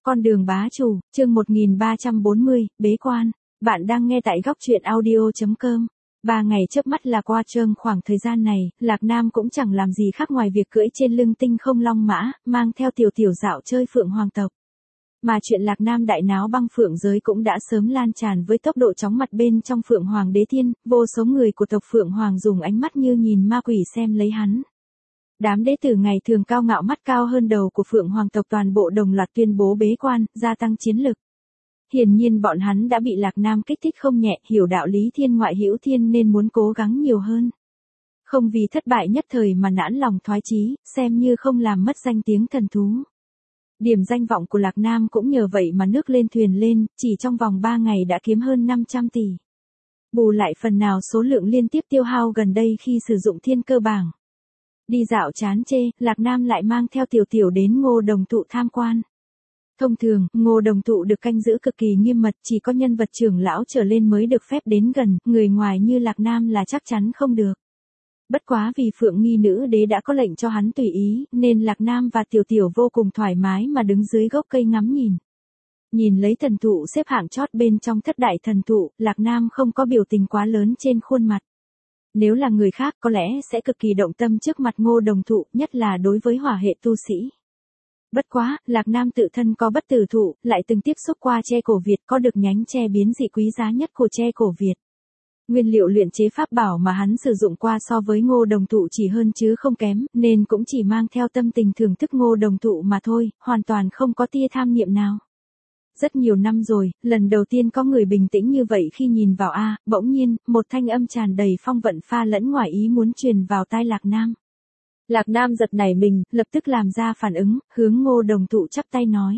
Con đường bá chủ, chương 1340, bế quan. Bạn đang nghe tại góc truyện audio.com. 3 ngày chớp mắt là qua. Trong khoảng thời gian này, Lạc Nam cũng chẳng làm gì khác ngoài việc cưỡi trên lưng tinh không long mã, mang theo tiểu tiểu dạo chơi Phượng Hoàng tộc. Mà chuyện Lạc Nam đại náo băng phượng giới cũng đã sớm lan tràn với tốc độ chóng mặt bên trong Phượng Hoàng đế thiên, vô số người của tộc Phượng Hoàng dùng ánh mắt như nhìn ma quỷ xem lấy hắn. Đám đế tử ngày thường cao ngạo mắt cao hơn đầu của Phượng Hoàng tộc toàn bộ đồng loạt tuyên bố bế quan, gia tăng chiến lực. Hiển nhiên bọn hắn đã bị Lạc Nam kích thích không nhẹ, hiểu đạo lý thiên ngoại hữu thiên nên muốn cố gắng nhiều hơn. Không vì thất bại nhất thời mà nản lòng thoái chí, xem như không làm mất danh tiếng thần thú. Điểm danh vọng của Lạc Nam cũng nhờ vậy mà nước lên thuyền lên, chỉ trong vòng 3 ngày đã kiếm hơn 500 tỷ. Bù lại phần nào số lượng liên tiếp tiêu hao gần đây khi sử dụng thiên cơ bảng. Đi dạo chán chê, Lạc Nam lại mang theo tiểu tiểu đến Ngô Đồng Thụ tham quan. Thông thường, Ngô Đồng Thụ được canh giữ cực kỳ nghiêm mật, chỉ có nhân vật trưởng lão trở lên mới được phép đến gần, người ngoài như Lạc Nam là chắc chắn không được. Bất quá vì Phượng Nghi nữ đế đã có lệnh cho hắn tùy ý, nên Lạc Nam và tiểu tiểu vô cùng thoải mái mà đứng dưới gốc cây ngắm nhìn. Nhìn lấy thần thụ xếp hạng chót bên trong thất đại thần thụ, Lạc Nam không có biểu tình quá lớn trên khuôn mặt. Nếu là người khác có lẽ sẽ cực kỳ động tâm trước mặt Ngô Đồng Thụ, nhất là đối với hỏa hệ tu sĩ. Bất quá, Lạc Nam tự thân có bất tử thụ, lại từng tiếp xúc qua tre cổ Việt, có được nhánh tre biến dị quý giá nhất của tre cổ Việt. Nguyên liệu luyện chế pháp bảo mà hắn sử dụng qua so với Ngô Đồng Thụ chỉ hơn chứ không kém, nên cũng chỉ mang theo tâm tình thưởng thức Ngô Đồng Thụ mà thôi, hoàn toàn không có tia tham niệm nào. Rất nhiều năm rồi, lần đầu tiên có người bình tĩnh như vậy khi nhìn vào bỗng nhiên, một thanh âm tràn đầy phong vận pha lẫn ngoài ý muốn truyền vào tai Lạc Nam. Lạc Nam giật nảy mình, lập tức làm ra phản ứng, hướng Ngô Đồng Thụ chắp tay nói.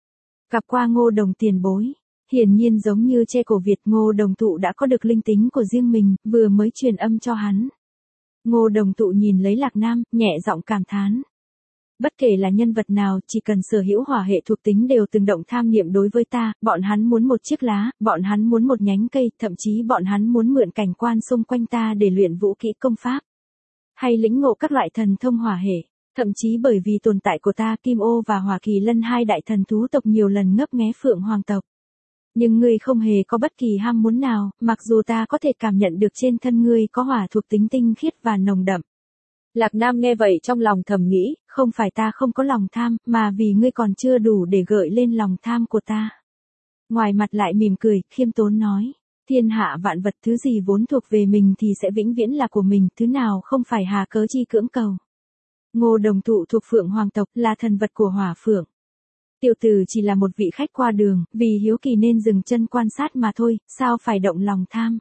Gặp qua Ngô Đồng tiền bối. Hiển nhiên giống như tre cổ Việt, Ngô Đồng Thụ đã có được linh tính của riêng mình, vừa mới truyền âm cho hắn. Ngô Đồng Thụ nhìn lấy Lạc Nam, nhẹ giọng cảm thán. Bất kể là nhân vật nào, chỉ cần sở hữu hỏa hệ thuộc tính đều từng động tham niệm đối với ta, bọn hắn muốn một chiếc lá, bọn hắn muốn một nhánh cây, thậm chí bọn hắn muốn mượn cảnh quan xung quanh ta để luyện vũ kỹ công pháp. Hay lĩnh ngộ các loại thần thông hỏa hệ, thậm chí bởi vì tồn tại của ta, Kim Ô và Hỏa Kỳ Lân hai đại thần thú tộc nhiều lần ngấp nghé Phượng Hoàng tộc. Nhưng ngươi không hề có bất kỳ ham muốn nào, mặc dù ta có thể cảm nhận được trên thân ngươi có hỏa thuộc tính tinh khiết và nồng đậm. Lạc Nam nghe vậy trong lòng thầm nghĩ, không phải ta không có lòng tham, mà vì ngươi còn chưa đủ để gợi lên lòng tham của ta. Ngoài mặt lại mỉm cười, khiêm tốn nói, thiên hạ vạn vật thứ gì vốn thuộc về mình thì sẽ vĩnh viễn là của mình, thứ nào không phải hà cớ chi cưỡng cầu. Ngô Đồng Thụ thuộc Phượng Hoàng tộc, là thần vật của Hỏa Phượng. Tiểu tử chỉ là một vị khách qua đường, vì hiếu kỳ nên dừng chân quan sát mà thôi, sao phải động lòng tham.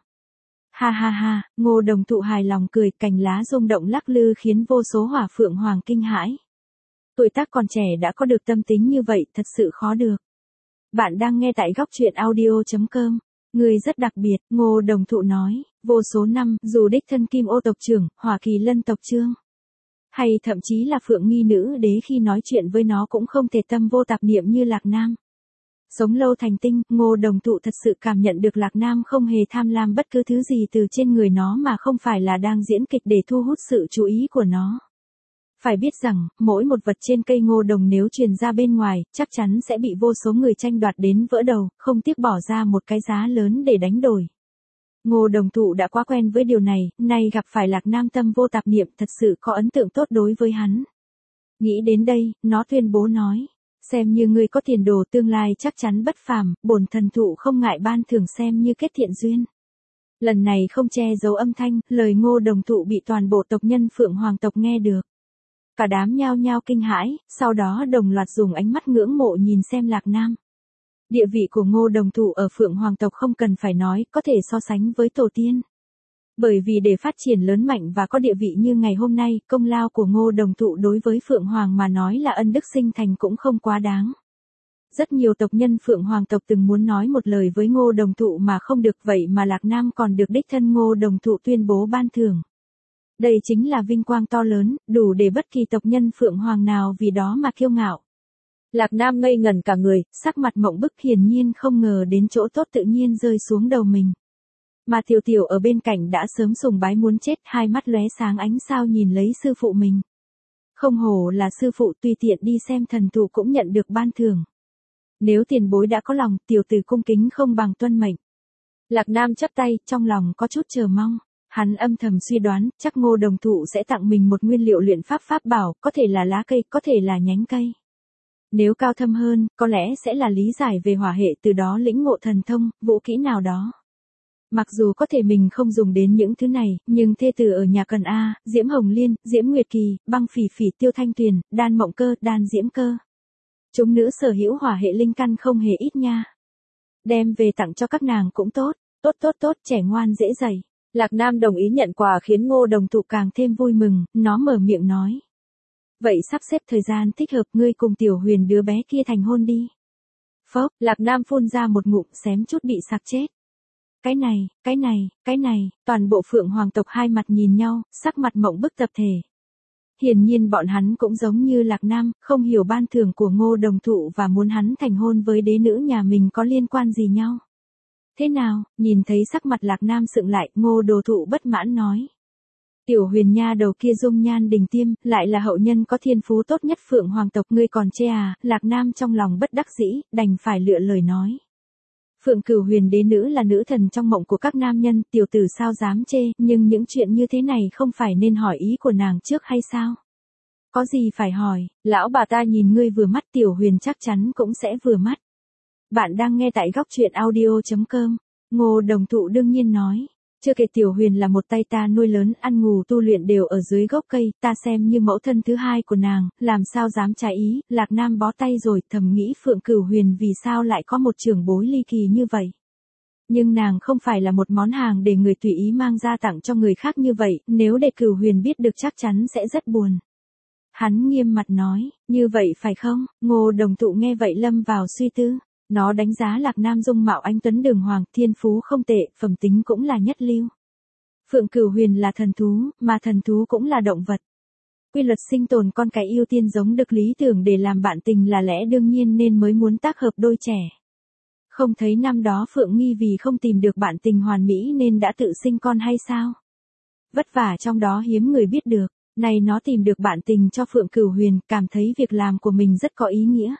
Ha ha ha, Ngô Đồng Thụ hài lòng cười, cành lá rung động lắc lư khiến vô số hỏa Phượng Hoàng kinh hãi. Tuổi tác còn trẻ đã có được tâm tính như vậy, thật sự khó được. Bạn đang nghe tại góc truyện audio.com. Người rất đặc biệt, Ngô Đồng Thụ nói, vô số năm, dù đích thân Kim Ô tộc trưởng, Hỏa Kỳ Lân tộc trưởng, hay thậm chí là Phượng Nghi nữ đế khi nói chuyện với nó cũng không thể tâm vô tạp niệm như Lạc Nam. Sống lâu thành tinh, Ngô Đồng Thụ thật sự cảm nhận được Lạc Nam không hề tham lam bất cứ thứ gì từ trên người nó mà không phải là đang diễn kịch để thu hút sự chú ý của nó. Phải biết rằng, mỗi một vật trên cây ngô đồng nếu truyền ra bên ngoài, chắc chắn sẽ bị vô số người tranh đoạt đến vỡ đầu, không tiếc bỏ ra một cái giá lớn để đánh đổi. Ngô Đồng Thụ đã quá quen với điều này, nay gặp phải Lạc Nam tâm vô tạp niệm thật sự có ấn tượng tốt đối với hắn. Nghĩ đến đây, nó tuyên bố nói, xem như ngươi có tiền đồ tương lai chắc chắn bất phàm, bổn thần thụ không ngại ban thưởng xem như kết thiện duyên. Lần này không che giấu âm thanh, lời Ngô Đồng Thụ bị toàn bộ tộc nhân Phượng Hoàng tộc nghe được. Cả đám nhao nhao kinh hãi, sau đó đồng loạt dùng ánh mắt ngưỡng mộ nhìn xem Lạc Nam. Địa vị của Ngô Đồng Thụ ở Phượng Hoàng tộc không cần phải nói, có thể so sánh với tổ tiên. Bởi vì để phát triển lớn mạnh và có địa vị như ngày hôm nay, công lao của Ngô Đồng Thụ đối với Phượng Hoàng mà nói là ân đức sinh thành cũng không quá đáng. Rất nhiều tộc nhân Phượng Hoàng tộc từng muốn nói một lời với Ngô Đồng Thụ mà không được, vậy mà Lạc Nam còn được đích thân Ngô Đồng Thụ tuyên bố ban thưởng. Đây chính là vinh quang to lớn, đủ để bất kỳ tộc nhân Phượng Hoàng nào vì đó mà kiêu ngạo. Lạc Nam ngây ngẩn cả người, sắc mặt mộng bức, hiển nhiên không ngờ đến chỗ tốt tự nhiên rơi xuống đầu mình. Mà Tiểu Tiểu ở bên cạnh đã sớm sùng bái muốn chết, hai mắt lóe sáng ánh sao nhìn lấy sư phụ mình. Không hổ là sư phụ, tùy tiện đi xem thần thụ cũng nhận được ban thưởng. Nếu tiền bối đã có lòng, tiểu tử cung kính không bằng tuân mệnh. Lạc Nam chắp tay, trong lòng có chút chờ mong. Hắn âm thầm suy đoán, chắc Ngô Đồng Thụ sẽ tặng mình một nguyên liệu luyện pháp bảo, có thể là lá cây, có thể là nhánh cây. Nếu cao thâm hơn, có lẽ sẽ là lý giải về hỏa hệ, từ đó lĩnh ngộ thần thông, vũ kỹ nào đó. Mặc dù có thể mình không dùng đến những thứ này, nhưng thê tử ở nhà cần A, Diễm Hồng Liên, Diễm Nguyệt Kỳ, Băng Phỉ Phỉ, Tiêu Thanh Tuyền, Đan Mộng Cơ, Đan Diễm Cơ. Chúng nữ sở hữu hỏa hệ linh căn không hề ít nha. Đem về tặng cho các nàng cũng tốt, tốt, trẻ ngoan dễ dạy. Lạc Nam đồng ý nhận quà khiến Ngô Đồng Thụ càng thêm vui mừng, nó mở miệng nói. Vậy sắp xếp thời gian thích hợp, ngươi cùng Tiểu Huyền đứa bé kia thành hôn đi. Phốc, Lạc Nam phun ra một ngụm xém chút bị sặc chết. Cái này, toàn bộ Phượng Hoàng tộc hai mặt nhìn nhau, sắc mặt mộng bức tập thể. Hiển nhiên bọn hắn cũng giống như Lạc Nam, không hiểu ban thưởng của Ngô Đồng Thụ và muốn hắn thành hôn với đế nữ nhà mình có liên quan gì nhau. Thế nào, nhìn thấy sắc mặt Lạc Nam sượng lại, Ngô Đồ Thụ bất mãn nói. Tiểu Huyền nha đầu kia dung nhan đỉnh tiêm, lại là hậu nhân có thiên phú tốt nhất Phượng Hoàng tộc, ngươi còn chê à? Lạc Nam trong lòng bất đắc dĩ, đành phải lựa lời nói. Phượng Cửu Huyền đế nữ là nữ thần trong mộng của các nam nhân, tiểu tử sao dám chê, nhưng những chuyện như thế này không phải nên hỏi ý của nàng trước hay sao? Có gì phải hỏi, lão bà ta nhìn ngươi vừa mắt, Tiểu Huyền chắc chắn cũng sẽ vừa mắt. Bạn đang nghe tại góc truyện audio.com. Ngô Đồng Thụ đương nhiên nói. Chưa kể Tiểu Huyền là một tay ta nuôi lớn, ăn ngủ tu luyện đều ở dưới gốc cây, ta xem như mẫu thân thứ hai của nàng, làm sao dám trái ý. Lạc Nam bó tay rồi, thầm nghĩ Phượng Cửu Huyền vì sao lại có một trưởng bối ly kỳ như vậy. Nhưng nàng không phải là một món hàng để người tùy ý mang ra tặng cho người khác như vậy, nếu để Cửu Huyền biết được chắc chắn sẽ rất buồn. Hắn nghiêm mặt nói, như vậy phải không? Ngô Đồng Thụ nghe vậy lâm vào suy tư. Nó đánh giá Lạc Nam dung mạo anh tuấn đường hoàng, thiên phú không tệ, phẩm tính cũng là nhất lưu. Phượng Cửu Huyền là thần thú, mà thần thú cũng là động vật. Quy luật sinh tồn, con cái ưu tiên giống được lý tưởng để làm bạn tình là lẽ đương nhiên nên mới muốn tác hợp đôi trẻ. Không thấy năm đó Phượng Nghi vì không tìm được bạn tình hoàn mỹ nên đã tự sinh con hay sao? Vất vả trong đó hiếm người biết được, này nó tìm được bạn tình cho Phượng Cửu Huyền, cảm thấy việc làm của mình rất có ý nghĩa.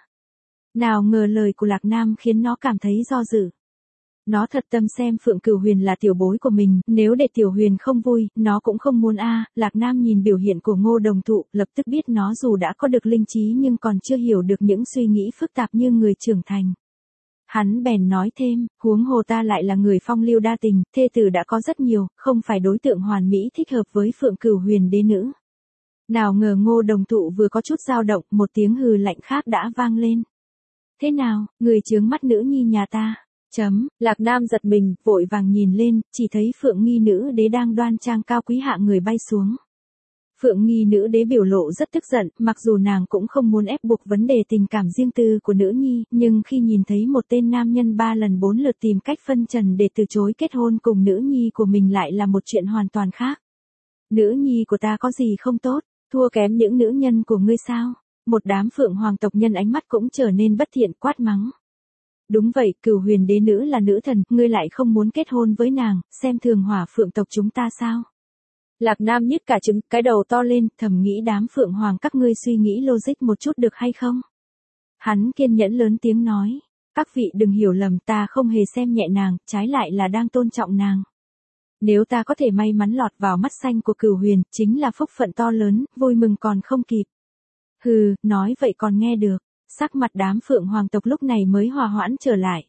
Nào ngờ lời của Lạc Nam khiến nó cảm thấy do dự. Nó thật tâm xem Phượng Cửu Huyền là tiểu bối của mình, nếu để Tiểu Huyền không vui, nó cũng không muốn a. Lạc Nam nhìn biểu hiện của Ngô Đồng Thụ, lập tức biết nó dù đã có được linh trí nhưng còn chưa hiểu được những suy nghĩ phức tạp như người trưởng thành. Hắn bèn nói thêm, huống hồ ta lại là người phong lưu đa tình, thê tử đã có rất nhiều, không phải đối tượng hoàn mỹ thích hợp với Phượng Cửu Huyền đế nữ. Nào ngờ Ngô Đồng Thụ vừa có chút dao động, một tiếng hừ lạnh khác đã vang lên. Thế nào, người chướng mắt nữ nhi nhà ta? Lạc Nam giật mình, vội vàng nhìn lên, chỉ thấy Phượng Nghi nữ đế đang đoan trang cao quý hạ người bay xuống. Phượng Nghi nữ đế biểu lộ rất tức giận, mặc dù nàng cũng không muốn ép buộc vấn đề tình cảm riêng tư của nữ nhi, nhưng khi nhìn thấy một tên nam nhân 3 lần 4 lượt tìm cách phân trần để từ chối kết hôn cùng nữ nhi của mình lại là một chuyện hoàn toàn khác. Nữ nhi của ta có gì không tốt, thua kém những nữ nhân của ngươi sao? Một đám Phượng Hoàng tộc nhân ánh mắt cũng trở nên bất thiện, quát mắng. Đúng vậy, Cửu Huyền đế nữ là nữ thần, ngươi lại không muốn kết hôn với nàng, xem thường Hỏa Phượng tộc chúng ta sao? Lạc Nam nhức cả trứng, cái đầu to lên, thầm nghĩ đám Phượng Hoàng các ngươi suy nghĩ logic một chút được hay không? Hắn kiên nhẫn lớn tiếng nói, các vị đừng hiểu lầm, ta không hề xem nhẹ nàng, trái lại là đang tôn trọng nàng. Nếu ta có thể may mắn lọt vào mắt xanh của Cửu Huyền, chính là phúc phận to lớn, vui mừng còn không kịp. Hừ, nói vậy còn nghe được, sắc mặt đám Phượng Hoàng tộc lúc này mới hòa hoãn trở lại.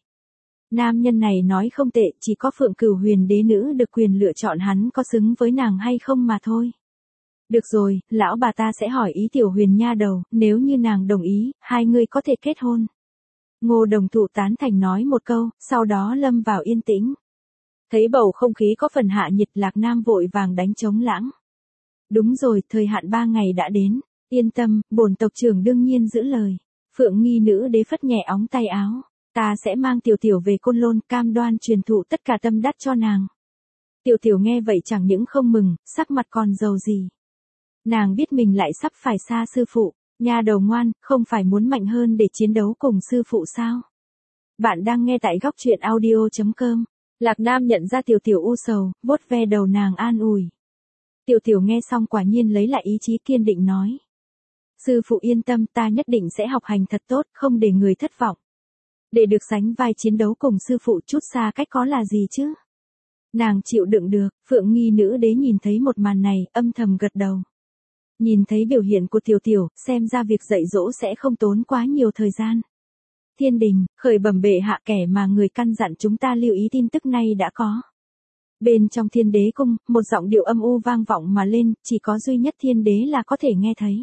Nam nhân này nói không tệ, chỉ có Phượng Cửu Huyền đế nữ được quyền lựa chọn hắn có xứng với nàng hay không mà thôi. Được rồi, lão bà ta sẽ hỏi ý Tiểu Huyền nha đầu, nếu như nàng đồng ý, hai người có thể kết hôn. Ngô Đồng Thụ tán thành nói một câu, sau đó lâm vào yên tĩnh. Thấy bầu không khí có phần hạ nhiệt, Lạc Nam vội vàng đánh trống lãng. Đúng rồi, thời hạn 3 ngày đã đến. Yên tâm, bổn tộc trưởng đương nhiên giữ lời. Phượng Nghi nữ đế phất nhẹ óng tay áo. Ta sẽ mang Tiểu Tiểu về Côn Lôn, cam đoan truyền thụ tất cả tâm đắc cho nàng. Tiểu Tiểu nghe vậy chẳng những không mừng, sắc mặt còn giàu gì. Nàng biết mình lại sắp phải xa sư phụ. Nha đầu ngoan, không phải muốn mạnh hơn để chiến đấu cùng sư phụ sao? Bạn đang nghe tại góc truyện audio.com. Lạc Nam nhận ra Tiểu Tiểu u sầu, vuốt ve đầu nàng an ủi. Tiểu Tiểu nghe xong quả nhiên lấy lại ý chí kiên định nói. Sư phụ yên tâm, ta nhất định sẽ học hành thật tốt, không để người thất vọng. Để được sánh vai chiến đấu cùng sư phụ chút xa cách có là gì chứ? Nàng chịu đựng được, Phượng Nghi nữ đế nhìn thấy một màn này, âm thầm gật đầu. Nhìn thấy biểu hiện của Tiểu Tiểu, xem ra việc dạy dỗ sẽ không tốn quá nhiều thời gian. Thiên đình, khởi bẩm bệ hạ, kẻ mà người căn dặn chúng ta lưu ý tin tức này đã có. Bên trong Thiên Đế cung, một giọng điệu âm u vang vọng mà lên, chỉ có duy nhất Thiên Đế là có thể nghe thấy.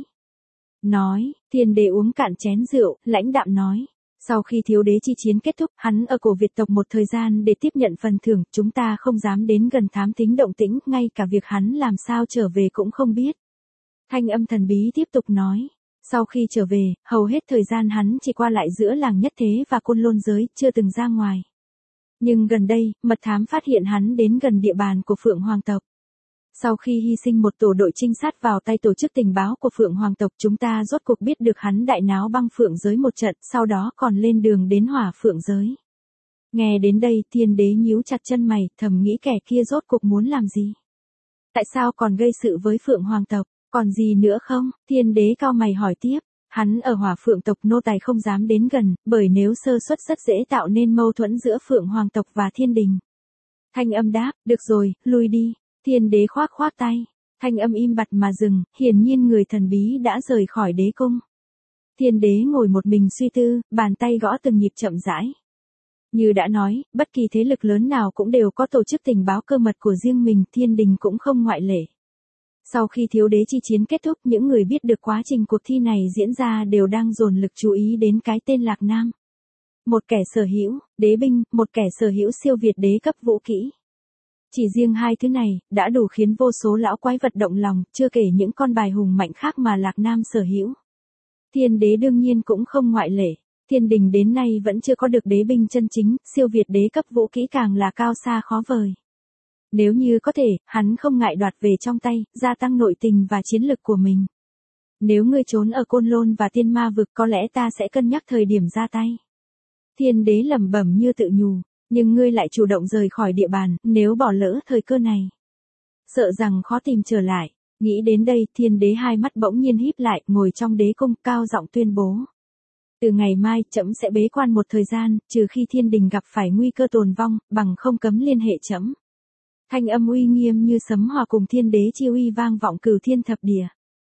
Nói, Thiên Đế uống cạn chén rượu, lãnh đạm nói. Sau khi thiếu đế chi chiến kết thúc, hắn ở cổ Việt tộc một thời gian để tiếp nhận phần thưởng, chúng ta không dám đến gần thám thính động tĩnh, ngay cả việc hắn làm sao trở về cũng không biết. Thanh âm thần bí tiếp tục nói. Sau khi trở về, hầu hết thời gian hắn chỉ qua lại giữa làng nhất thế và côn lôn giới, chưa từng ra ngoài. Nhưng gần đây, mật thám phát hiện hắn đến gần địa bàn của Phượng Hoàng tộc. Sau khi hy sinh một tổ đội trinh sát vào tay tổ chức tình báo của Phượng Hoàng tộc, chúng ta rốt cuộc biết được hắn đại náo băng Phượng giới một trận, sau đó còn lên đường đến Hỏa Phượng giới. Nghe đến đây, Thiên Đế nhíu chặt chân mày, thầm nghĩ kẻ kia rốt cuộc muốn làm gì? Tại sao còn gây sự với Phượng Hoàng tộc? Còn gì nữa không? Thiên Đế cau mày hỏi tiếp. Hắn ở Hỏa Phượng tộc nô tài không dám đến gần, bởi nếu sơ suất rất dễ tạo nên mâu thuẫn giữa Phượng Hoàng tộc và Thiên đình. Thanh âm đáp, được rồi, lui đi. Thiên Đế khoác khoác tay. Thanh âm im bặt mà dừng, hiển nhiên người thần bí đã rời khỏi đế cung. Thiên Đế ngồi một mình suy tư, bàn tay gõ từng nhịp chậm rãi. Như đã nói, bất kỳ thế lực lớn nào cũng đều có tổ chức tình báo cơ mật của riêng mình, Thiên đình cũng không ngoại lệ. Sau khi thiếu đế chi chiến kết thúc, những người biết được quá trình cuộc thi này diễn ra đều đang dồn lực chú ý đến cái tên Lạc Nam. Một kẻ sở hữu đế binh, một kẻ sở hữu siêu việt đế cấp vũ kỹ. Chỉ riêng hai thứ này, đã đủ khiến vô số lão quái vật động lòng, chưa kể những con bài hùng mạnh khác mà Lạc Nam sở hữu. Thiên đế đương nhiên cũng không ngoại lệ. Thiên đình đến nay vẫn chưa có được đế binh chân chính, siêu việt đế cấp vũ kỹ càng là cao xa khó vời. Nếu như có thể, hắn không ngại đoạt về trong tay, gia tăng nội tình và chiến lực của mình. Nếu ngươi trốn ở Côn Lôn và Tiên Ma vực, có lẽ ta sẽ cân nhắc thời điểm ra tay. Thiên đế lẩm bẩm như tự nhủ, nhưng ngươi lại chủ động rời khỏi địa bàn, nếu bỏ lỡ thời cơ này, sợ rằng khó tìm trở lại. Nghĩ đến đây, Thiên đế hai mắt bỗng nhiên híp lại, ngồi trong đế cung, cao giọng tuyên bố. Từ ngày mai, trẫm sẽ bế quan một thời gian, trừ khi Thiên đình gặp phải nguy cơ tồn vong, bằng không cấm liên hệ trẫm. Thanh âm uy nghiêm như sấm hòa cùng Thiên đế chi uy vang vọng cửu thiên thập địa.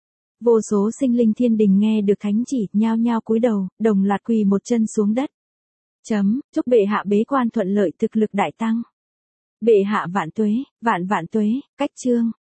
Vô số sinh linh Thiên đình nghe được thánh chỉ, nhao nhao cúi đầu, đồng loạt quỳ một chân xuống đất. Chúc bệ hạ bế quan thuận lợi, thực lực đại tăng. Bệ hạ vạn tuế, vạn vạn tuế. Cách chương.